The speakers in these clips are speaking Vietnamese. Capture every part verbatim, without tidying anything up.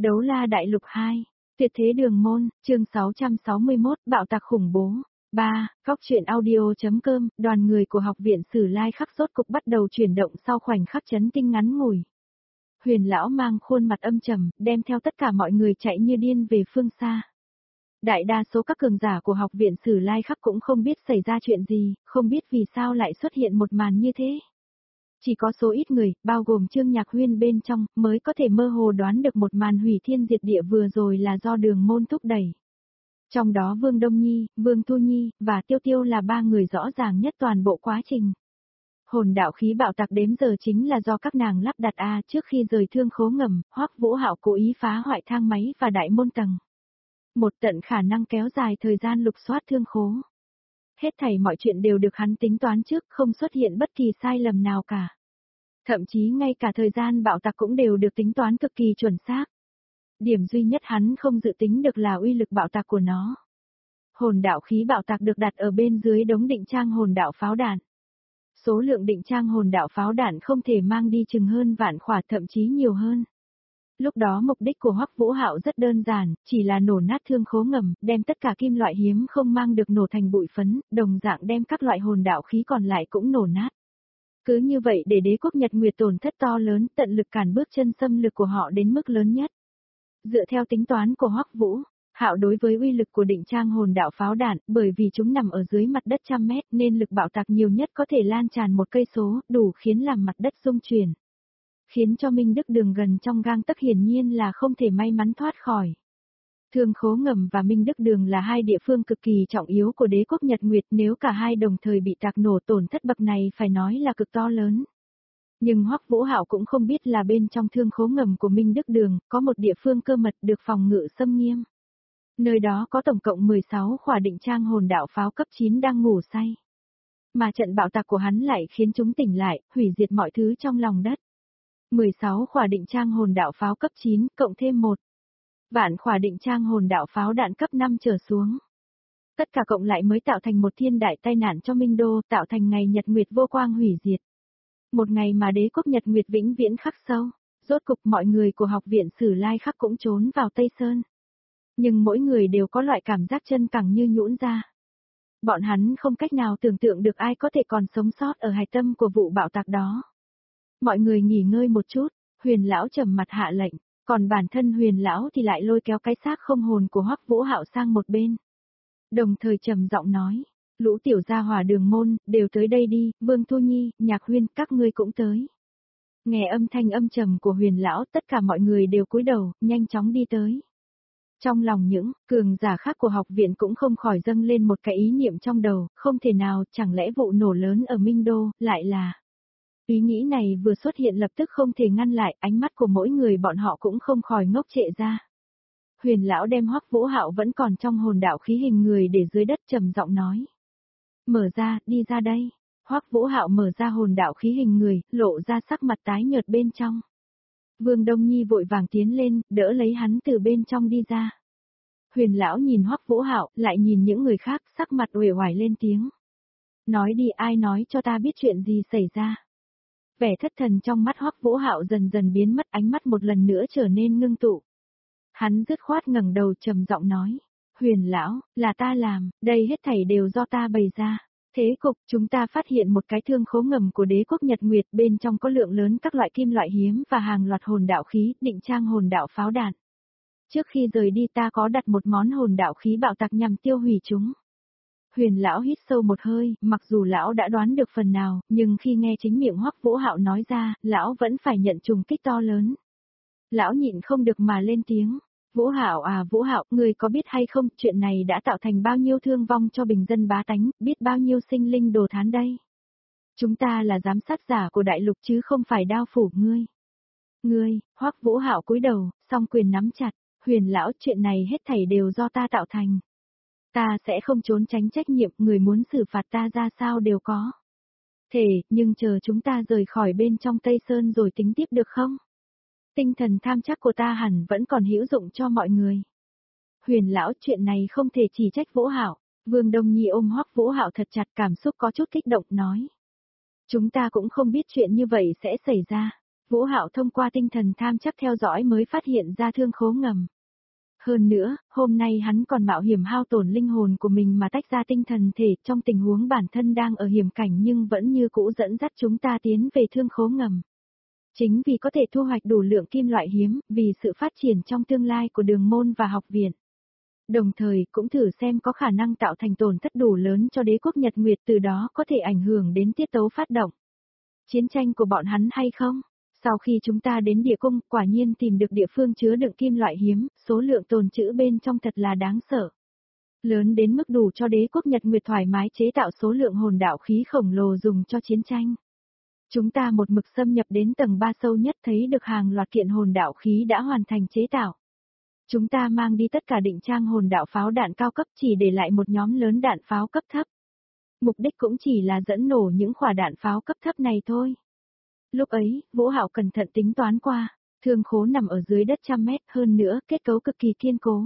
Đấu la đại lục hai, tuyệt thế đường môn, chương sáu trăm sáu mươi mốt, bạo tạc khủng bố. ba. Góc truyện audio.com, đoàn người của học viện Sử Lai Khắc rốt cục bắt đầu chuyển động sau khoảnh khắc chấn kinh ngắn ngủi. Huyền lão mang khuôn mặt âm trầm, đem theo tất cả mọi người chạy như điên về phương xa. Đại đa số các cường giả của học viện Sử Lai Khắc cũng không biết xảy ra chuyện gì, không biết vì sao lại xuất hiện một màn như thế. Chỉ có số ít người, bao gồm Trương Nhạc Huyên bên trong, mới có thể mơ hồ đoán được một màn hủy thiên diệt địa vừa rồi là do đường môn thúc đẩy. Trong đó Vương Đông Nhi, Vương Thu Nhi, và Tiêu Tiêu là ba người rõ ràng nhất toàn bộ quá trình. Hồn đạo khí bạo tạc đếm giờ chính là do các nàng lắp đặt A trước khi rời thương khố ngầm, Hoắc Vũ Hạo cố ý phá hoại thang máy và đại môn tầng. Một tận khả năng kéo dài thời gian lục soát thương khố. Hết thảy mọi chuyện đều được hắn tính toán trước, không xuất hiện bất kỳ sai lầm nào cả. Thậm chí ngay cả thời gian bạo tạc cũng đều được tính toán cực kỳ chuẩn xác. Điểm duy nhất hắn không dự tính được là uy lực bạo tạc của nó. Hồn đạo khí bạo tạc được đặt ở bên dưới đống định trang hồn đạo pháo đạn. Số lượng định trang hồn đạo pháo đạn không thể mang đi chừng hơn vạn khỏa, thậm chí nhiều hơn. Lúc đó mục đích của Hoắc Vũ Hạo rất đơn giản, chỉ là nổ nát thương khố ngầm, đem tất cả kim loại hiếm không mang được nổ thành bụi phấn, đồng dạng đem các loại hồn đạo khí còn lại cũng nổ nát. Cứ như vậy để đế quốc Nhật Nguyệt tổn thất to lớn, tận lực cản bước chân xâm lược của họ đến mức lớn nhất. Dựa theo tính toán của Hoắc Vũ Hạo đối với uy lực của định trang hồn đạo pháo đạn, bởi vì chúng nằm ở dưới mặt đất trăm mét nên lực bạo tạc nhiều nhất có thể lan tràn một cây số, đủ khiến làm mặt đất rung chuyển. Khiến cho Minh Đức Đường gần trong gang tấc hiển nhiên là không thể may mắn thoát khỏi. Thương khố ngầm và Minh Đức Đường là hai địa phương cực kỳ trọng yếu của đế quốc Nhật Nguyệt, nếu cả hai đồng thời bị tạc nổ, tổn thất bậc này phải nói là cực to lớn. Nhưng Hoắc Vũ Hạo cũng không biết là bên trong thương khố ngầm của Minh Đức Đường có một địa phương cơ mật được phòng ngự xâm nghiêm. Nơi đó có tổng cộng mười sáu khỏa định trang hồn đạo pháo cấp chín đang ngủ say. Mà trận bạo tạc của hắn lại khiến chúng tỉnh lại, hủy diệt mọi thứ trong lòng đất. mười sáu khỏa định trang hồn đạo pháo cấp chín, cộng thêm một vạn khỏa định trang hồn đạo pháo đạn cấp năm trở xuống. Tất cả cộng lại mới tạo thành một thiên đại tai nạn cho Minh Đô, tạo thành ngày Nhật Nguyệt vô quang hủy diệt. Một ngày mà đế quốc Nhật Nguyệt vĩnh viễn khắc sâu. Rốt cục mọi người của học viện Sử Lai Khắc cũng trốn vào Tây Sơn. Nhưng mỗi người đều có loại cảm giác chân cẳng như nhũn ra. Bọn hắn không cách nào tưởng tượng được ai có thể còn sống sót ở hạch tâm của vụ bạo tạc đó. Mọi người nghỉ ngơi một chút, Huyền lão trầm mặt hạ lệnh, còn bản thân Huyền lão thì lại lôi kéo cái xác không hồn của Hoắc Vũ Hạo sang một bên. Đồng thời trầm giọng nói, lũ tiểu gia hỏa đường môn, đều tới đây đi, Vương Thu Nhi, Nhạc Huyên, các ngươi cũng tới. Nghe âm thanh âm trầm của Huyền lão, tất cả mọi người đều cúi đầu, nhanh chóng đi tới. Trong lòng những cường giả khác của học viện cũng không khỏi dâng lên một cái ý niệm trong đầu, không thể nào, chẳng lẽ vụ nổ lớn ở Minh Đô, lại là... Ý nghĩ này vừa xuất hiện lập tức không thể ngăn lại, ánh mắt của mỗi người bọn họ cũng không khỏi ngốc trệ ra. Huyền lão đem Hoắc Vũ Hạo vẫn còn trong hồn đạo khí hình người để dưới đất, trầm giọng nói. Mở ra, đi ra đây. Hoắc Vũ Hạo mở ra hồn đạo khí hình người, lộ ra sắc mặt tái nhợt bên trong. Vương Đông Nhi vội vàng tiến lên, đỡ lấy hắn từ bên trong đi ra. Huyền lão nhìn Hoắc Vũ Hạo, lại nhìn những người khác, sắc mặt uể oải lên tiếng. Nói đi, ai nói cho ta biết chuyện gì xảy ra. Vẻ thất thần trong mắt Hoắc Vũ Hạo dần dần biến mất, ánh mắt một lần nữa trở nên ngưng tụ. Hắn dứt khoát ngẩng đầu trầm giọng nói, Huyền lão, là ta làm, đây hết thảy đều do ta bày ra. Thế cục, chúng ta phát hiện một cái thương khố ngầm của đế quốc Nhật Nguyệt, bên trong có lượng lớn các loại kim loại hiếm và hàng loạt hồn đạo khí, định trang hồn đạo pháo đạn. Trước khi rời đi ta có đặt một món hồn đạo khí bạo tạc nhằm tiêu hủy chúng. Huyền lão hít sâu một hơi, mặc dù lão đã đoán được phần nào, nhưng khi nghe chính miệng Hoắc Vũ Hạo nói ra, lão vẫn phải nhận trùng kích to lớn. Lão nhịn không được mà lên tiếng, Vũ Hạo à Vũ Hạo, ngươi có biết hay không, chuyện này đã tạo thành bao nhiêu thương vong cho bình dân bá tánh, biết bao nhiêu sinh linh đồ thán đây. Chúng ta là giám sát giả của đại lục chứ không phải đao phủ ngươi. Ngươi, Hoắc Vũ Hạo cúi đầu, song quyền nắm chặt, Huyền lão, chuyện này hết thảy đều do ta tạo thành. Ta sẽ không trốn tránh trách nhiệm, người muốn xử phạt ta ra sao đều có. Thể, nhưng chờ chúng ta rời khỏi bên trong Tây Sơn rồi tính tiếp được không? Tinh thần tham chắc của ta hẳn vẫn còn hữu dụng cho mọi người. Huyền lão, chuyện này không thể chỉ trách Vũ Hạo. Vương Đông Nhi ôm Hoắc Vũ Hạo thật chặt, cảm xúc có chút kích động nói. Chúng ta cũng không biết chuyện như vậy sẽ xảy ra. Vũ Hạo thông qua tinh thần tham chắc theo dõi mới phát hiện ra thương khố ngầm. Hơn nữa, hôm nay hắn còn mạo hiểm hao tổn linh hồn của mình mà tách ra tinh thần thể trong tình huống bản thân đang ở hiểm cảnh nhưng vẫn như cũ dẫn dắt chúng ta tiến về thương khố ngầm. Chính vì có thể thu hoạch đủ lượng kim loại hiếm, vì sự phát triển trong tương lai của đường môn và học viện. Đồng thời cũng thử xem có khả năng tạo thành tổn thất đủ lớn cho đế quốc Nhật Nguyệt từ đó có thể ảnh hưởng đến tiết tấu phát động chiến tranh của bọn hắn hay không? Sau khi chúng ta đến địa cung, quả nhiên tìm được địa phương chứa đựng kim loại hiếm, số lượng tồn trữ bên trong thật là đáng sợ. Lớn đến mức đủ cho đế quốc Nhật Nguyệt thoải mái chế tạo số lượng hồn đạo khí khổng lồ dùng cho chiến tranh. Chúng ta một mực xâm nhập đến tầng ba sâu nhất thấy được hàng loạt kiện hồn đạo khí đã hoàn thành chế tạo. Chúng ta mang đi tất cả định trang hồn đạo pháo đạn cao cấp chỉ để lại một nhóm lớn đạn pháo cấp thấp. Mục đích cũng chỉ là dẫn nổ những quả đạn pháo cấp thấp này thôi. Lúc ấy, Vũ Hạo cẩn thận tính toán qua, thương khố nằm ở dưới đất trăm mét, hơn nữa kết cấu cực kỳ kiên cố.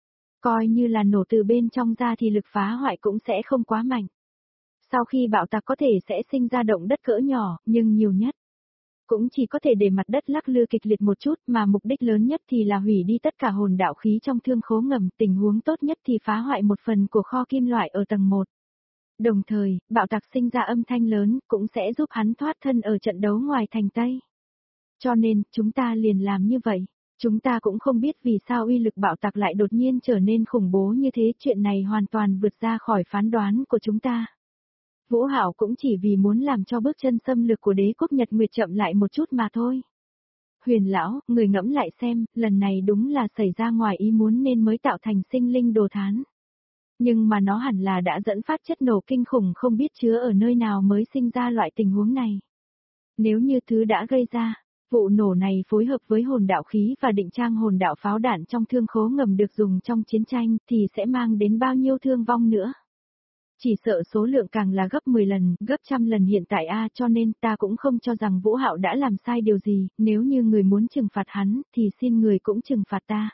Coi như là nổ từ bên trong ra thì lực phá hoại cũng sẽ không quá mạnh. Sau khi bạo tạc có thể sẽ sinh ra động đất cỡ nhỏ, nhưng nhiều nhất cũng chỉ có thể để mặt đất lắc lư kịch liệt một chút, mà mục đích lớn nhất thì là hủy đi tất cả hồn đạo khí trong thương khố ngầm, tình huống tốt nhất thì phá hoại một phần của kho kim loại ở tầng một. Đồng thời, bạo tạc sinh ra âm thanh lớn, cũng sẽ giúp hắn thoát thân ở trận đấu ngoài thành Tây. Cho nên, chúng ta liền làm như vậy. Chúng ta cũng không biết vì sao uy lực bạo tạc lại đột nhiên trở nên khủng bố như thế, chuyện này hoàn toàn vượt ra khỏi phán đoán của chúng ta. Vũ Hạo cũng chỉ vì muốn làm cho bước chân xâm lược của đế quốc Nhật Nguyệt chậm lại một chút mà thôi. Huyền lão, người ngẫm lại xem, lần này đúng là xảy ra ngoài ý muốn nên mới tạo thành sinh linh đồ thán. Nhưng mà nó hẳn là đã dẫn phát chất nổ kinh khủng không biết chứa ở nơi nào mới sinh ra loại tình huống này. Nếu như thứ đã gây ra, vụ nổ này phối hợp với hồn đạo khí và định trang hồn đạo pháo đạn trong thương khố ngầm được dùng trong chiến tranh thì sẽ mang đến bao nhiêu thương vong nữa. Chỉ sợ số lượng càng là gấp mười lần, gấp trăm lần hiện tại a, cho nên ta cũng không cho rằng Vũ Hạo đã làm sai điều gì, nếu như người muốn trừng phạt hắn thì xin người cũng trừng phạt ta.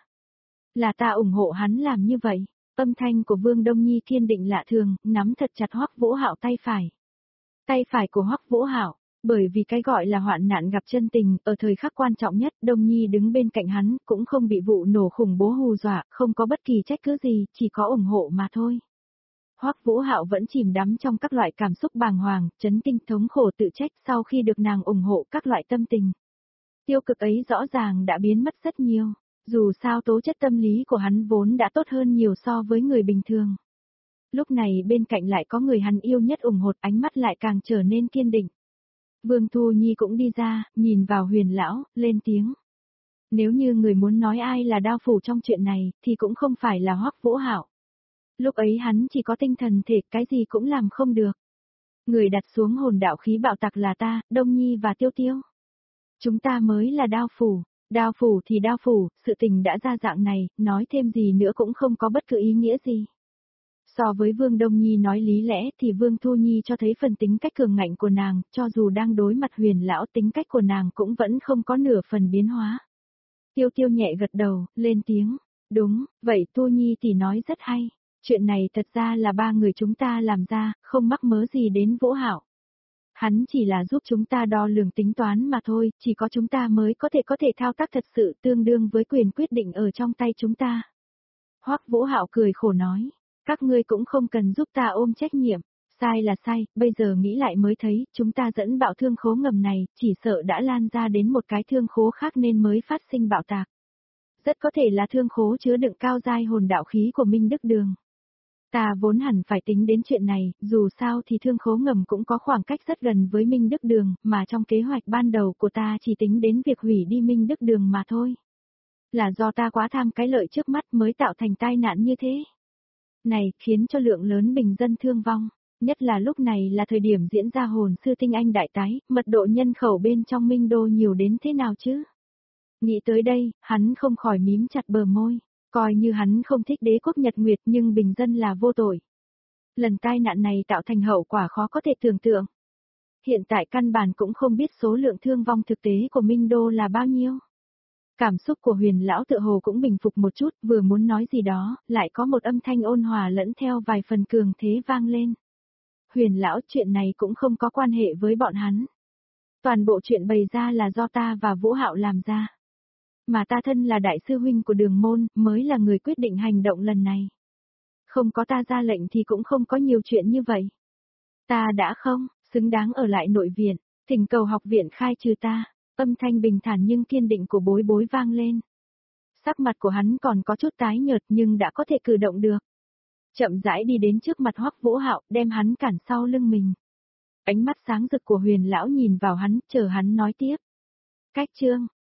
Là ta ủng hộ hắn làm như vậy. Âm thanh của Vương Đông Nhi kiên định lạ thường, nắm thật chặt Hoắc Vũ Hạo tay phải. Tay phải của Hoắc Vũ Hạo, bởi vì cái gọi là hoạn nạn gặp chân tình, ở thời khắc quan trọng nhất, Đông Nhi đứng bên cạnh hắn, cũng không bị vụ nổ khủng bố hù dọa, không có bất kỳ trách cứ gì, chỉ có ủng hộ mà thôi. Hoắc Vũ Hạo vẫn chìm đắm trong các loại cảm xúc bàng hoàng, chấn kinh, thống khổ, tự trách sau khi được nàng ủng hộ các loại tâm tình. Tiêu cực ấy rõ ràng đã biến mất rất nhiều. Dù sao tố chất tâm lý của hắn vốn đã tốt hơn nhiều so với người bình thường. Lúc này bên cạnh lại có người hắn yêu nhất ủng hộ, ánh mắt lại càng trở nên kiên định. Vương Thu Nhi cũng đi ra, nhìn vào Huyền lão, lên tiếng. Nếu như người muốn nói ai là đao phủ trong chuyện này, thì cũng không phải là Hoắc Vũ Hạo. Lúc ấy hắn chỉ có tinh thần thể, cái gì cũng làm không được. Người đặt xuống hồn đạo khí bạo tạc là ta, Đông Nhi và Tiêu Tiêu. Chúng ta mới là đao phủ. Đao phủ thì đao phủ, sự tình đã ra dạng này, nói thêm gì nữa cũng không có bất cứ ý nghĩa gì. So với Vương Đông Nhi nói lý lẽ thì Vương Thu Nhi cho thấy phần tính cách cường ngạnh của nàng, cho dù đang đối mặt Huyền lão tính cách của nàng cũng vẫn không có nửa phần biến hóa. Tiêu Tiêu nhẹ gật đầu, lên tiếng, đúng, vậy Thu Nhi thì nói rất hay, chuyện này thật ra là ba người chúng ta làm ra, không mắc mớ gì đến Vũ Hạo. Hắn chỉ là giúp chúng ta đo lường tính toán mà thôi, chỉ có chúng ta mới có thể có thể thao tác thật sự tương đương với quyền quyết định ở trong tay chúng ta. Hoắc Vũ Hạo cười khổ nói, các ngươi cũng không cần giúp ta ôm trách nhiệm, sai là sai, bây giờ nghĩ lại mới thấy, chúng ta dẫn bạo thương khố ngầm này, chỉ sợ đã lan ra đến một cái thương khố khác nên mới phát sinh bạo tạc. Rất có thể là thương khố chứa đựng cao giai hồn đạo khí của Minh Đức Đường. Ta vốn hẳn phải tính đến chuyện này, dù sao thì thương khố ngầm cũng có khoảng cách rất gần với Minh Đức Đường, mà trong kế hoạch ban đầu của ta chỉ tính đến việc hủy đi Minh Đức Đường mà thôi. Là do ta quá tham cái lợi trước mắt mới tạo thành tai nạn như thế. Này khiến cho lượng lớn bình dân thương vong, nhất là lúc này là thời điểm diễn ra hồn sư tinh anh đại tái, mật độ nhân khẩu bên trong Minh Đô nhiều đến thế nào chứ? Nghĩ tới đây, hắn không khỏi mím chặt bờ môi. Coi như hắn không thích đế quốc Nhật Nguyệt nhưng bình dân là vô tội. Lần tai nạn này tạo thành hậu quả khó có thể tưởng tượng. Hiện tại căn bản cũng không biết số lượng thương vong thực tế của Minh Đô là bao nhiêu. Cảm xúc của Huyền lão tựa hồ cũng bình phục một chút, vừa muốn nói gì đó, lại có một âm thanh ôn hòa lẫn theo vài phần cường thế vang lên. Huyền lão, chuyện này cũng không có quan hệ với bọn hắn. Toàn bộ chuyện bày ra là do ta và Vũ Hạo làm ra. Mà ta thân là đại sư huynh của Đường môn, mới là người quyết định hành động lần này. Không có ta ra lệnh thì cũng không có nhiều chuyện như vậy. Ta đã không, xứng đáng ở lại nội viện, thỉnh cầu học viện khai trừ ta. Âm thanh bình thản nhưng kiên định của Bối Bối vang lên. Sắc mặt của hắn còn có chút tái nhợt nhưng đã có thể cử động được. Chậm rãi đi đến trước mặt Hoắc Vũ Hạo, đem hắn cản sau lưng mình. Ánh mắt sáng rực của Huyền lão nhìn vào hắn, chờ hắn nói tiếp. Cách chương,